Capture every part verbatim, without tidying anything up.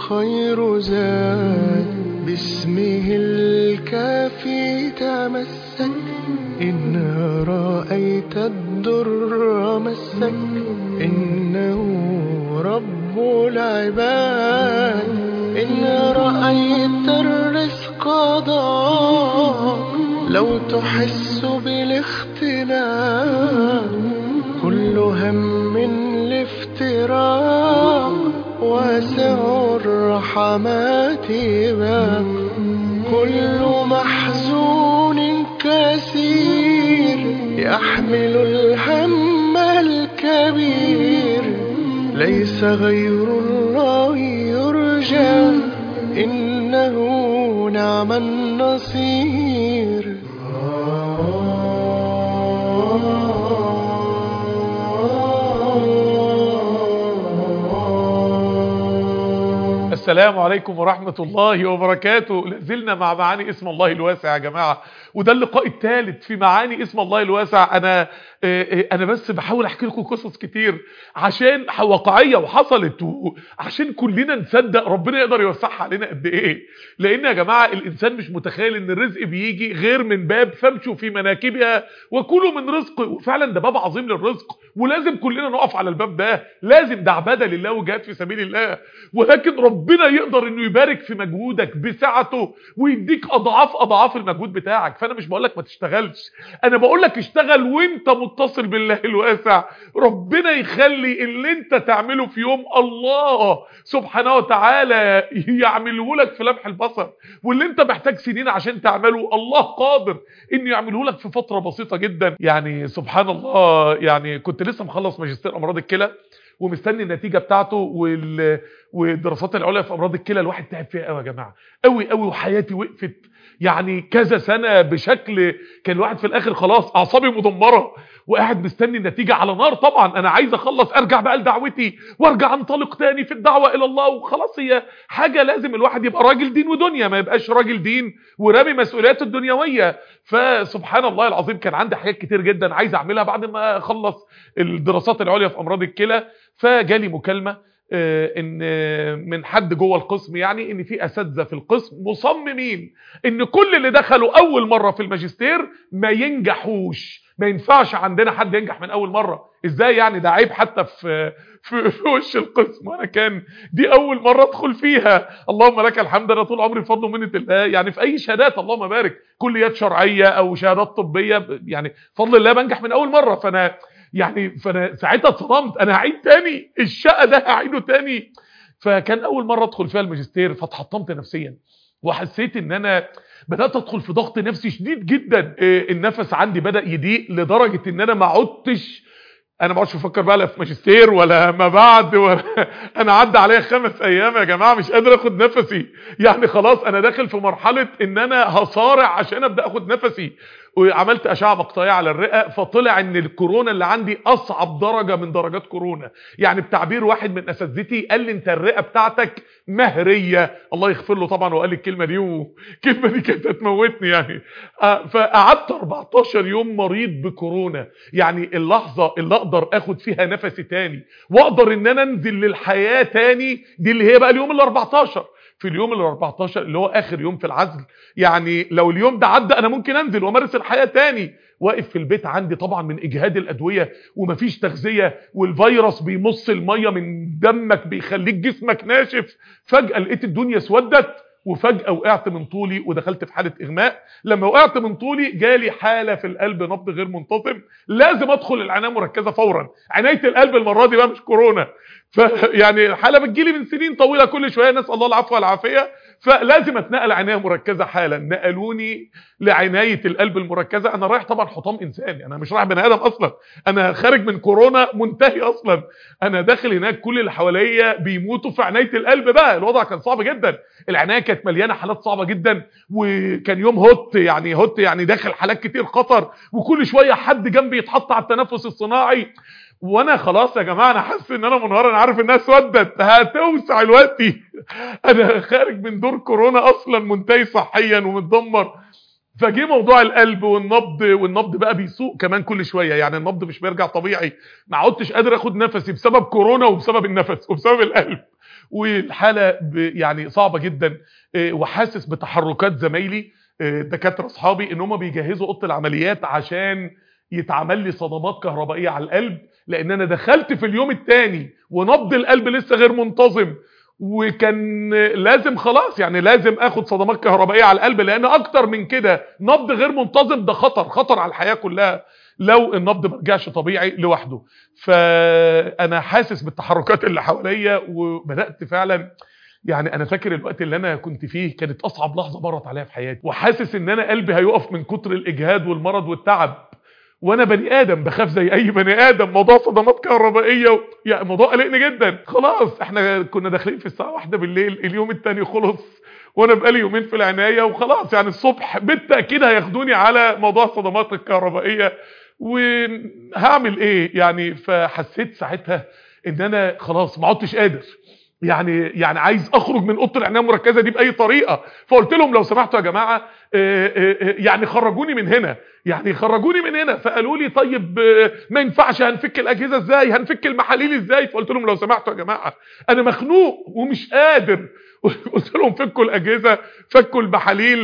خير زاد، باسمه الكافي تمسك. إن رأيت الدر مسك، إنه رب العباد. إن رأيت الرزق ضاق، لو تحس بالاختلاف. كل هم الافتراق، واسع الرحمات باب. كل محزون كثير، يحمل الهم الكبير. ليس غير الله يرجى، إنه نعم النصير. السلام عليكم ورحمة الله وبركاته. لازلنا مع معاني اسم الله الواسع يا جماعة، وده اللقاء الثالث في معاني اسم الله الواسع. انا انا بس بحاول احكي لكم قصص كتير عشان واقعية وحصلت، وعشان كلنا نصدق ربنا يقدر يوسعها علينا قد ايه. لان يا جماعة الانسان مش متخيل ان الرزق بيجي غير من باب فامشوا في مناكبها وكلوا من رزقه. وفعلا ده باب عظيم للرزق، ولازم كلنا نقف على الباب ده. لازم ده عبادة لله وجهاد في سبيل الله، ولكن ربنا يقدر انه يبارك في مجهودك بسعته ويديك اضعاف اضعاف المجهود بتاعك. فانا مش بقولك ما تشتغلش، انا بقولك اشتغل وانت متصل بالله الواسع. ربنا يخلي اللي انت تعمله في يوم الله سبحانه وتعالى يعمله لك في لمح البصر، واللي انت محتاج سنين عشان تعمله الله قادر انه يعمله لك في فترة بسيطة جدا. يعني سبحان الله، يعني كنت لسه مخلص ماجستير امراض الكلى ومستني النتيجة بتاعته وال... والدراسات العليا في امراض الكلى. الواحد تعب فيها قوي يا جماعة، قوي قوي، وحياتي وقفت يعني كذا سنة بشكل كان الواحد في الاخر خلاص اعصابي مدمرة، وقاعد مستني النتيجة على نار. طبعا انا عايز اخلص ارجع بقى لدعوتي وارجع انطلق تاني في الدعوة الى الله وخلاص. هي حاجة لازم الواحد يبقى راجل دين ودنيا، ما يبقاش راجل دين ورامي مسؤولياته الدنيوية. فسبحان الله العظيم كان عندي حاجات كتير جدا عايز اعملها بعد ما اخلص الدراسات العليا في امراض الكلى. فجالي مكالمة ان من حد جوه القسم، يعني ان في اساتذه في القسم مصممين ان كل اللي دخلوا اول مره في الماجستير ما ينجحوش. ما ينفعش عندنا حد ينجح من اول مره. ازاي يعني؟ ده عيب حتى في في, في وش القسم، وانا كان دي اول مره ادخل فيها. اللهم لك الحمد، انا طول عمري بفضل ومنه الله يعني في اي شهادات اللهم بارك كليات شرعيه او شهادات طبيه يعني فضل الله بنجح من اول مره. فانا يعني فانا ساعتها اتصدمت، انا هعيد تاني الشقه ده، هعيده تاني. فكان اول مره ادخل فيها الماجستير، فاتحطمت نفسيا وحسيت ان انا بدات ادخل في ضغط نفسي شديد جدا. النفس عندي بدا يضيق لدرجه ان انا ما عدتش انا ما عدتش بفكر بقى لا في ماجستير ولا ما بعد ولا انا عدى عليا خمس ايام يا جماعه مش قادر اخد نفسي. يعني خلاص انا داخل في مرحله ان انا هصارع عشان ابدا اخد نفسي. وعملت اشعه مقطعيه على الرئه، فطلع ان الكورونا اللي عندي اصعب درجه من درجات كورونا. يعني بتعبير واحد من اساتذتي قال لي انت الرئه بتاعتك مهريه، الله يغفر له طبعا، وقال لي الكلمه دي، والكلمه دي كانت هتموتني يعني. فقعدت أربعتاشر يوم مريض بكورونا. يعني اللحظه اللي اقدر اخد فيها نفسي تاني واقدر ان انا انزل للحياه تاني دي اللي هي بقى اليوم ال أربعتاشر. في اليوم ال أربعتاشر اللي هو اخر يوم في العزل، يعني لو اليوم ده عدى انا ممكن انزل وامارس الحياه تاني. واقف في البيت عندي طبعا من اجهاد الادويه ومفيش تغذيه، والفيروس بيمص الميه من دمك بيخليك جسمك ناشف. فجاه لقيت الدنيا اسودت، وفجاه وقعت من طولي ودخلت في حاله اغماء. لما وقعت من طولي جالي حاله في القلب، نبض غير منتظم، لازم ادخل العنايه المركزه فورا. عنايه القلب المره دي بقى مش كورونا، فيعني الحاله بتجيلي من سنين طويله كل شويه، نسال الله العفو والعافيه، فلازم اتنقل عنايه مركزه حالا. نقلوني لعنايه القلب المركزه. انا رايح طبعا حطام انساني، انا مش رايح بني ادم اصلا، انا خارج من كورونا منتهي اصلا. انا داخل هناك كل اللي حواليا بيموتوا في عنايه القلب. بقى الوضع كان صعب جدا، العنايه كانت مليانه حالات صعبه جدا، وكان يوم هوت يعني هوت يعني داخل حالات كتير خطر، وكل شويه حد جنبي يتحط على التنفس الصناعي. وانا خلاص يا جماعه انا حاسس ان انا منهار، انا عارف انها اسودت هتوسع دلوقتي. انا خارج من دور كورونا اصلا منتهي صحيا ومتدمر. فجي موضوع القلب والنبض، والنبض بقى بيسوق كمان كل شويه، يعني النبض مش بيرجع طبيعي، ما عدتش قادر اخد نفسي بسبب كورونا وبسبب النفس وبسبب القلب، والحاله يعني صعبه جدا. وحاسس بتحركات زمايلي دكاتره اصحابي ان هم بيجهزوا اوضه العمليات عشان يتعمل لي صدمات كهربائيه على القلب، لان انا دخلت في اليوم الثاني ونبض القلب لسه غير منتظم، وكان لازم خلاص يعني لازم اخد صدمات كهربائيه على القلب، لان اكتر من كده نبض غير منتظم ده خطر خطر على الحياه كلها لو النبض ما رجعش طبيعي لوحده. فانا حاسس بالتحركات اللي حواليا، وبدات فعلا يعني انا فاكر الوقت اللي انا كنت فيه كانت اصعب لحظه مرت عليا في حياتي، وحاسس ان انا قلبي هيقف من كتر الاجهاد والمرض والتعب، وانا بني ادم بخاف زي اي بني ادم. موضوع صدمات كهربائيه و... يعني موضوع قلقني جدا. خلاص احنا كنا داخلين في الساعه واحدة بالليل، اليوم الثاني خلص وانا بقالي يومين في العنايه، وخلاص يعني الصبح بالتاكيد هياخدوني على موضوع الصدمات الكهربائيه، وهعمل ايه يعني؟ فحسيت ساعتها ان انا خلاص ما عدتش قادر، يعني يعني عايز اخرج من اوضه العنايه المركزه دي باي طريقه. فقلت لهم لو سمحتوا يا جماعه يعني خرجوني من هنا، يعني خرجوني من هنا. فقالوا لي طيب ما ينفعش، هنفك الاجهزه ازاي، هنفك المحاليل ازاي؟ فقلت لهم لو سمحتوا يا جماعه انا مخنوق ومش قادر. قلت لهم فكوا الاجهزه، فكوا المحاليل،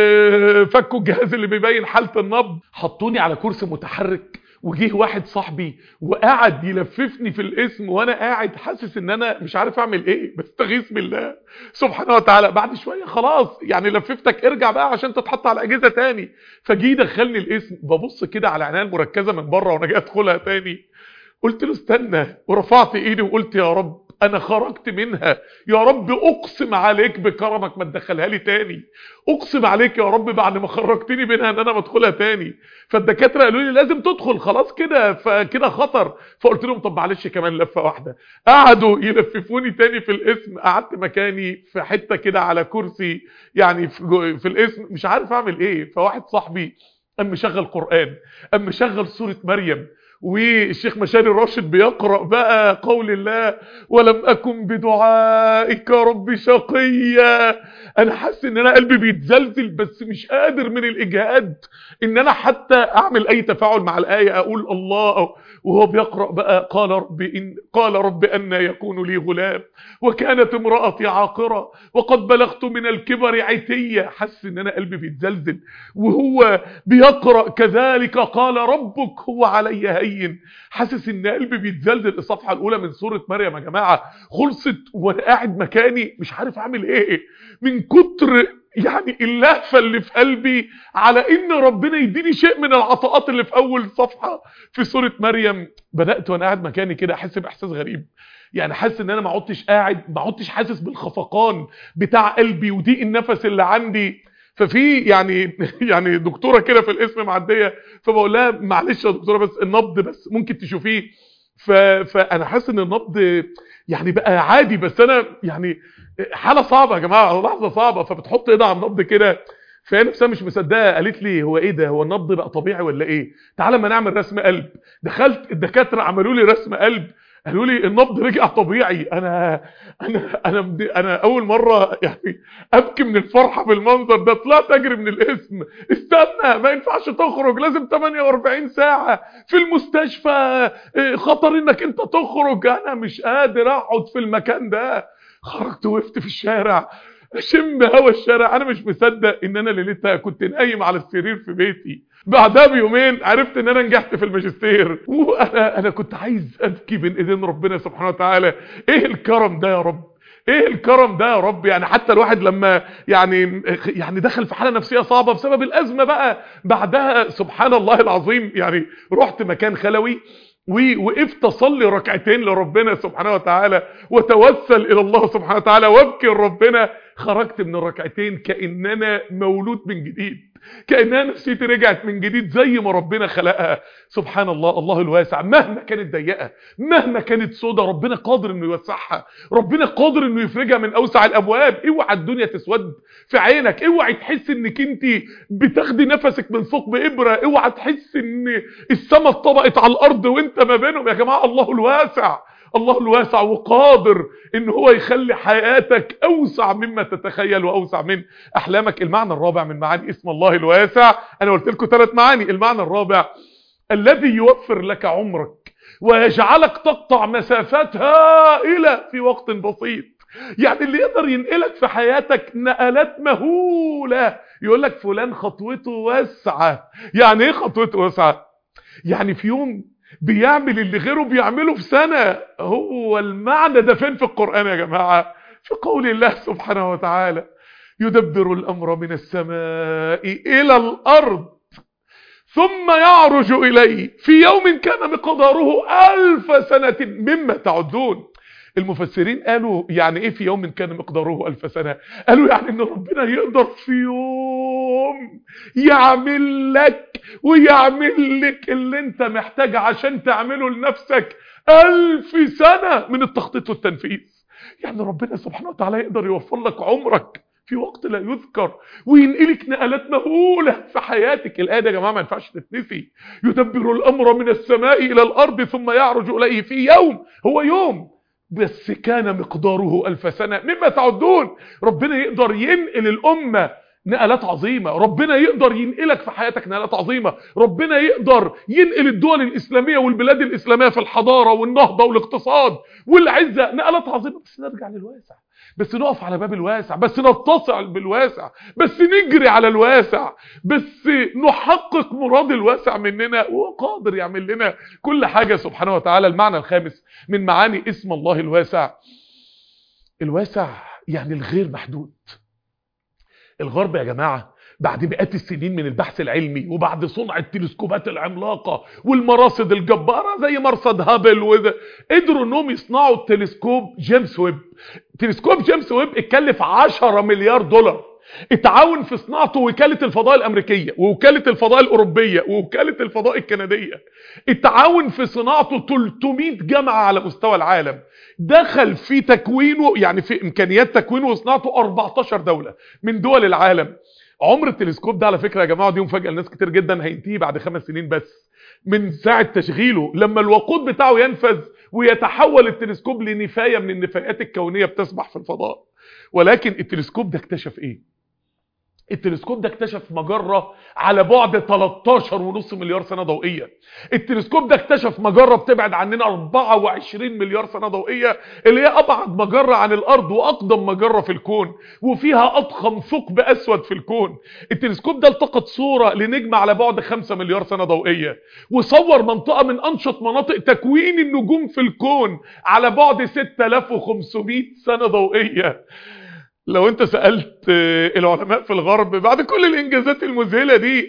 فكوا الجهاز اللي بيبين حاله النبض، حطوني على كرسي متحرك، وجيه واحد صاحبي وقعد يلففني في الاسم، وانا قاعد حاسس ان انا مش عارف اعمل ايه، بستغيث بالله سبحانه وتعالى. بعد شويه خلاص يعني لففتك، ارجع بقى عشان تتحط على اجهزه تاني. فجي دخلني الاسم، ببص كده على العنايه المركزه من بره وانا جاي ادخلها تاني، قلت له استنى، ورفعت ايدي وقلت يا رب انا خرجت منها، يا رب اقسم عليك بكرمك ما تدخلها لي تاني، اقسم عليك يا رب بعد ما خرجتني منها ان انا ما ادخلها تاني. فالدكاتره قالوا لي لازم تدخل خلاص كده، فكده خطر. فقلت لهم طب معلش كمان لفه واحده. قعدوا يلففوني تاني في الاسم، قعدت مكاني في حته كده على كرسي يعني في, في الاسم مش عارف اعمل ايه. فواحد صاحبي قام مشغل قران، قام مشغل سوره مريم، والشيخ مشاري الراشد بيقرأ بقى قول الله ولم أكن بدعائك رب شقيا. أنا حاسس إن أنا قلبي بيتزلزل، بس مش قادر من الإجهاد إن أنا حتى أعمل أي تفاعل مع الآية، أقول الله وهو بيقرأ بقى قال رب إن قال رب أن يكون لي غلام وكانت امرأتي عاقرة وقد بلغت من الكبر عتية. حاسس إن أنا قلبي بيتزلزل وهو بيقرأ كذلك قال ربك هو علي هين. حاسس ان قلبي بيتزلزل. الصفحه الاولى من سوره مريم يا جماعه خلصت وانا قاعد مكاني مش عارف اعمل ايه من كتر يعني اللهفه اللي في قلبي على ان ربنا يديني شيء من العطاءات اللي في اول صفحه في سوره مريم. بدات وانا قاعد مكاني كده احس باحساس غريب، يعني حاسس ان انا ما عدتش قاعد، ما عدتش حاسس بالخفقان بتاع قلبي وضيق النفس اللي عندي. ففي يعني يعني دكتوره كده في الاسم معديه، فبقول لها معلش يا دكتوره بس النبض بس ممكن تشوفيه. فانا حاسس ان النبض يعني بقى عادي، بس انا يعني حاله صعبه يا جماعه، لحظه صعبه. فبتحط ايدها على النبض كده، فهي نفسها مش مصدقه، قالت لي هو ايه ده، هو النبض بقى طبيعي ولا ايه؟ تعالى ما نعمل رسم قلب. دخلت الدكاتره عملوا لي رسم قلب، قالوا لي النبض رجع طبيعي. انا انا انا انا اول مره يعني ابكي من الفرحه بالمنظر ده. طلعت اجري من الاسم، استنى ما ينفعش تخرج، لازم ثمانية وأربعين ساعه في المستشفى، خطر انك انت تخرج. انا مش قادر اقعد في المكان ده. خرجت وقفت في الشارع اشم هوا الشارع، انا مش مصدق ان انا ليلتها كنت نايم على السرير في بيتي. بعدها بيومين عرفت ان انا نجحت في الماجستير، وانا انا كنت عايز ابكي بين ايدين ربنا سبحانه وتعالى. ايه الكرم ده يا رب، ايه الكرم ده يا رب. يعني حتى الواحد لما يعني يعني دخل في حاله نفسيه صعبه بسبب الازمه بقى، بعدها سبحان الله العظيم يعني رحت مكان خلوي ووقفت اصلي ركعتين لربنا سبحانه وتعالى وتوسل الى الله سبحانه وتعالى وابكي لربنا. خرجت من الركعتين كأننا مولود من جديد، كأنها نفسيتي رجعت من جديد زي ما ربنا خلقها. سبحان الله، الله الواسع. مهما كانت ضيقه، مهما كانت سودة، ربنا قادر انه يوسعها، ربنا قادر انه يفرجها من اوسع الابواب. اوعى الدنيا تسود في عينك، اوعى تحس انك انت بتاخدي نفسك من ثقب ابره، اوعى تحس ان السماء اتطبقت على الارض وانت ما بينهم. يا جماعه الله الواسع، الله الواسع وقادر ان هو يخلي حياتك اوسع مما تتخيل واوسع من احلامك. المعنى الرابع من معاني اسم الله الواسع، انا قلت لكم ثلاث معاني. المعنى الرابع الذي يوفر لك عمرك ويجعلك تقطع مسافات هائلة في وقت بسيط. يعني اللي يقدر ينقلك في حياتك نقلات مهولة. يقول لك فلان خطوته واسعة. يعني ايه خطوته واسعة؟ يعني في يوم بيعمل اللي غيره بيعمله في سنة. هو المعنى ده فين في القرآن يا جماعة؟ في قول الله سبحانه وتعالى يدبر الأمر من السماء إلى الأرض ثم يعرج إليه في يوم كان مقداره ألف سنة مما تعدون. المفسرين قالوا يعني ايه في يوم كان مقداره ألف سنة؟ قالوا يعني ان ربنا يقدر في يوم يعمل لك ويعمل لك اللي انت محتاج عشان تعمله لنفسك ألف سنة من التخطيط والتنفيذ. يعني ربنا سبحانه وتعالى يقدر يوفر لك عمرك في وقت لا يذكر وينقلك نقلات مهولة في حياتك. الآية يا جماعة ما ينفعش تتنسي. يدبر الأمر من السماء إلى الأرض ثم يعرج إليه في يوم، هو يوم بس كان مقداره ألف سنة مما تعدون. ربنا يقدر ينقل الأمة نقلات عظيمة. ربنا يقدر ينقلك في حياتك نقلات عظيمة. ربنا يقدر ينقل الدول الإسلامية والبلاد الإسلامية في الحضارة والنهضة والاقتصاد والعزة نقلات عظيمة. بس نرجع للواسع، بس نقف على باب الواسع، بس نتصل بالواسع، بس نجري على الواسع، بس نحقق مراد الواسع مننا. وهو قادر يعمل لنا كل حاجة سبحانه وتعالى. المعنى الخامس من معاني اسم الله الواسع، الواسع يعني الغير محدود. الغرب يا جماعة بعد مئات السنين من البحث العلمي وبعد صنع التلسكوبات العملاقة والمراصد الجبارة زي مرصد هابل وده، قدروا انهم يصنعوا التلسكوب جيمس ويب. تلسكوب جيمس ويب اتكلف عشرة مليار دولار. اتعاون في صناعته وكالة الفضاء الامريكية ووكالة الفضاء الاوروبية ووكالة الفضاء الكندية. اتعاون في صناعته ثلاثمائة جامعة على مستوى العالم. دخل في تكوينه يعني في امكانيات تكوينه وصناعته أربعتاشر دولة من دول العالم. عمر التلسكوب ده على فكرة يا جماعة دي مفاجأة لناس كتير جدا هينتهي بعد خمس سنين بس من ساعة تشغيله. لما الوقود بتاعه ينفذ ويتحول التلسكوب لنفاية من النفايات الكونية بتسبح في الفضاء. ولكن التلسكوب ده اكتشف ايه؟ التلسكوب ده اكتشف مجرة على بعد تلتاشر ونص مليار سنة ضوئية. التلسكوب ده اكتشف مجرة بتبعد عننا أربعة وعشرين مليار سنة ضوئية اللي هي أبعد مجرة عن الأرض وأقدم مجرة في الكون وفيها أضخم ثقب أسود في الكون. التلسكوب ده التقط صورة لنجم على بعد خمسة مليار سنة ضوئية وصور منطقة من أنشط مناطق تكوين النجوم في الكون على بعد ستة آلاف وخمسمائة سنة ضوئية. لو انت سألت العلماء في الغرب بعد كل الانجازات المذهلة دي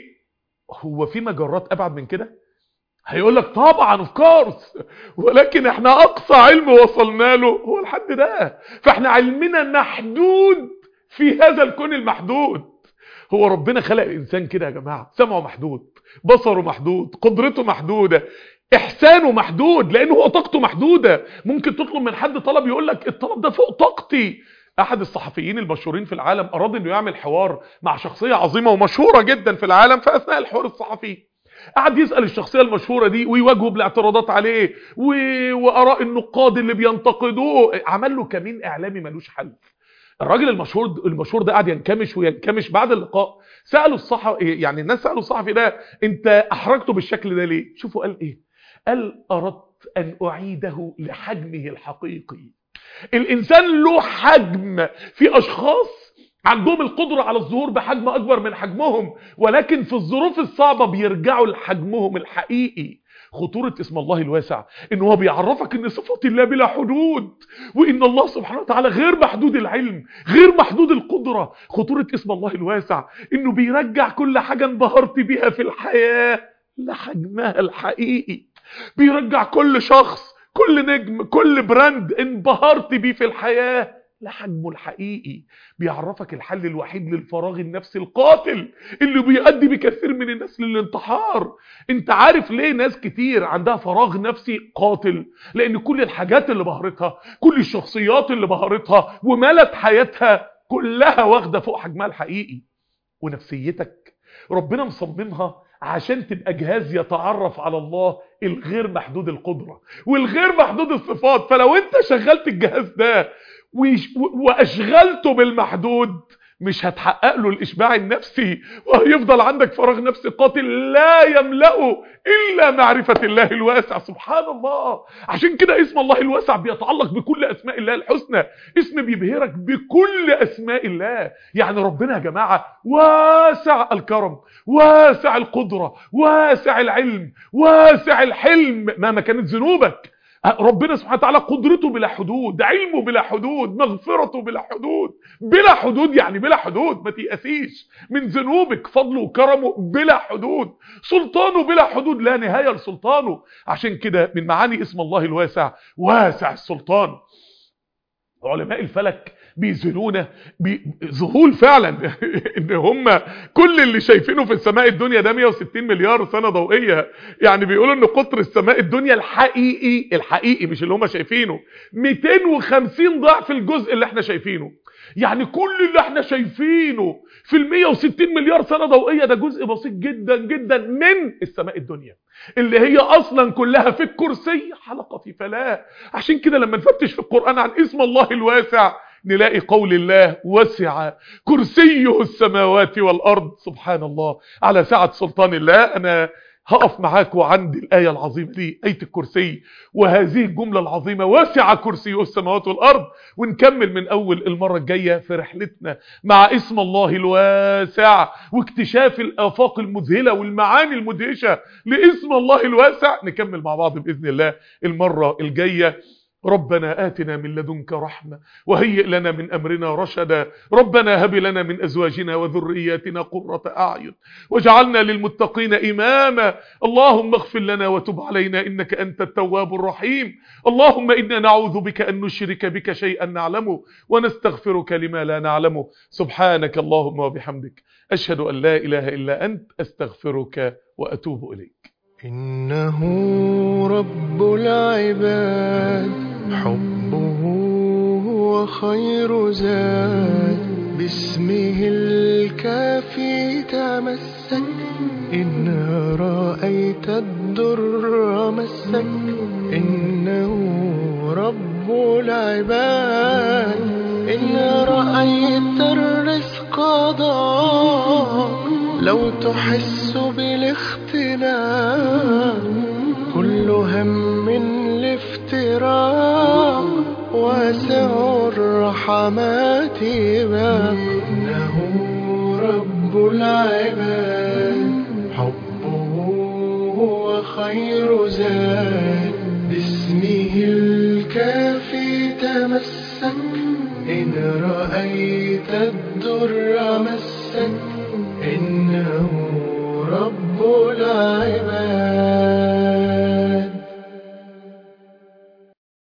هو في مجرات ابعد من كده؟ هيقول لك طبعا اوف كورس، ولكن احنا اقصى علم وصلنا له هو الحد ده. فاحنا علمنا محدود في هذا الكون المحدود. هو ربنا خلق الانسان كده يا جماعة، سمعه محدود، بصره محدود، قدرته محدودة، احسانه محدود لانه هو طاقته محدودة. ممكن تطلب من حد طلب يقول لك الطلب ده فوق طاقتي. احد الصحفيين المشهورين في العالم اراد انه يعمل حوار مع شخصية عظيمة ومشهورة جدا في العالم. فاثناء الحوار الصحفي قعد يسأل الشخصية المشهورة دي ويواجهه بالاعتراضات عليه و... واراء النقاد اللي بينتقدوه. عمل له كمين اعلامي ملوش حل. الراجل المشهور المشهور ده قعد ينكمش وينكمش. بعد اللقاء سألوا الصحفي، يعني الناس سألوا الصحفي ده انت احرجته بالشكل ده ليه؟ شوفوا قال ايه؟ قال اردت ان اعيده لحجمه الحقيقي. الانسان له حجم، في اشخاص عندهم القدرة على الظهور بحجم اكبر من حجمهم ولكن في الظروف الصعبة بيرجعوا لحجمهم الحقيقي. خطورة اسم الله الواسع ان هو بيعرفك ان صفات الله بلا حدود وان الله سبحانه وتعالى غير محدود العلم غير محدود القدرة. خطورة اسم الله الواسع انه بيرجع كل حاجة انبهرت بيها في الحياة لحجمها الحقيقي. بيرجع كل شخص، كل نجم، كل براند انبهرت بيه في الحياة لحجمه الحقيقي. بيعرفك الحل الوحيد للفراغ النفسي القاتل اللي بيؤدي بكثير من الناس للانتحار. انت عارف ليه ناس كتير عندها فراغ نفسي قاتل؟ لان كل الحاجات اللي بهرتها، كل الشخصيات اللي بهرتها وملت حياتها كلها واخدة فوق حجمها الحقيقي. ونفسيتك ربنا مصممها عشان تبقى جهاز يتعرف على الله الغير محدود القدرة والغير محدود الصفات. فلو انت شغلت الجهاز ده واشغلته بالمحدود مش هتحقق له الاشباع النفسي، وهيفضل عندك فراغ نفسي قاتل لا يملأه الا معرفة الله الواسع. سبحان الله. عشان كده اسم الله الواسع بيتعلق بكل اسماء الله الحسنى، اسم بيبهرك بكل اسماء الله. يعني ربنا يا جماعة واسع الكرم، واسع القدرة، واسع العلم، واسع الحلم مهما كانت ذنوبك. ربنا سبحانه وتعالى قدرته بلا حدود، علمه بلا حدود، مغفرته بلا حدود. بلا حدود يعني بلا حدود، ما تيأسيش من ذنوبك، فضله وكرمه بلا حدود، سلطانه بلا حدود، لا نهاية لسلطانه. عشان كده من معاني اسم الله الواسع واسع السلطان. علماء الفلك بيزنونه بذهول فعلا ان هم كل اللي شايفينه في السماء الدنيا ده مية وستين مليار سنة ضوئية. يعني بيقولوا ان قطر السماء الدنيا الحقيقي الحقيقي مش اللي هم شايفينه مئتين وخمسين ضعف الجزء اللي احنا شايفينه. يعني كل اللي احنا شايفينه في ال مية وستين مليار سنة ضوئية ده جزء بسيط جدا جدا من السماء الدنيا اللي هي اصلا كلها في الكرسي حلقة في فلاة. عشان كده لما نفتش في القرآن عن اسم الله الواسع نلاقي قول الله وسع كرسيه السماوات والأرض. سبحان الله على سعة سلطان الله. أنا هقف معاكم عند الآية العظيمة دي، آية الكرسي، وهذه الجملة العظيمة وسع كرسيه السماوات والأرض، ونكمل من أول المرة الجاية في رحلتنا مع اسم الله الواسع واكتشاف الآفاق المذهلة والمعاني المدهشة لاسم الله الواسع. نكمل مع بعض بإذن الله المرة الجاية. ربنا آتنا من لدنك رحمة وهيئ لنا من أمرنا رشدا. ربنا هب لنا من أزواجنا وذرياتنا قرة أعين واجعلنا للمتقين إماما. اللهم اغفر لنا وتب علينا إنك أنت التواب الرحيم. اللهم إنا نعوذ بك أن نشرك بك شيئا نعلمه ونستغفرك لما لا نعلمه. سبحانك اللهم وبحمدك أشهد أن لا إله إلا أنت أستغفرك وأتوب إليك. إنه رب العباد حبه هو خير زاد باسمه الكافي تمسك إن رأيت الدر مسك. إنه رب العباد إن رأيت الرزق ضاق لو تحس بالاختناق كل هم الافتراق واسع الرحمات باب. إنه رب العباد حبه هو خير زاد باسمه الكافي تمسك إن رأيت الدر مسك. إنه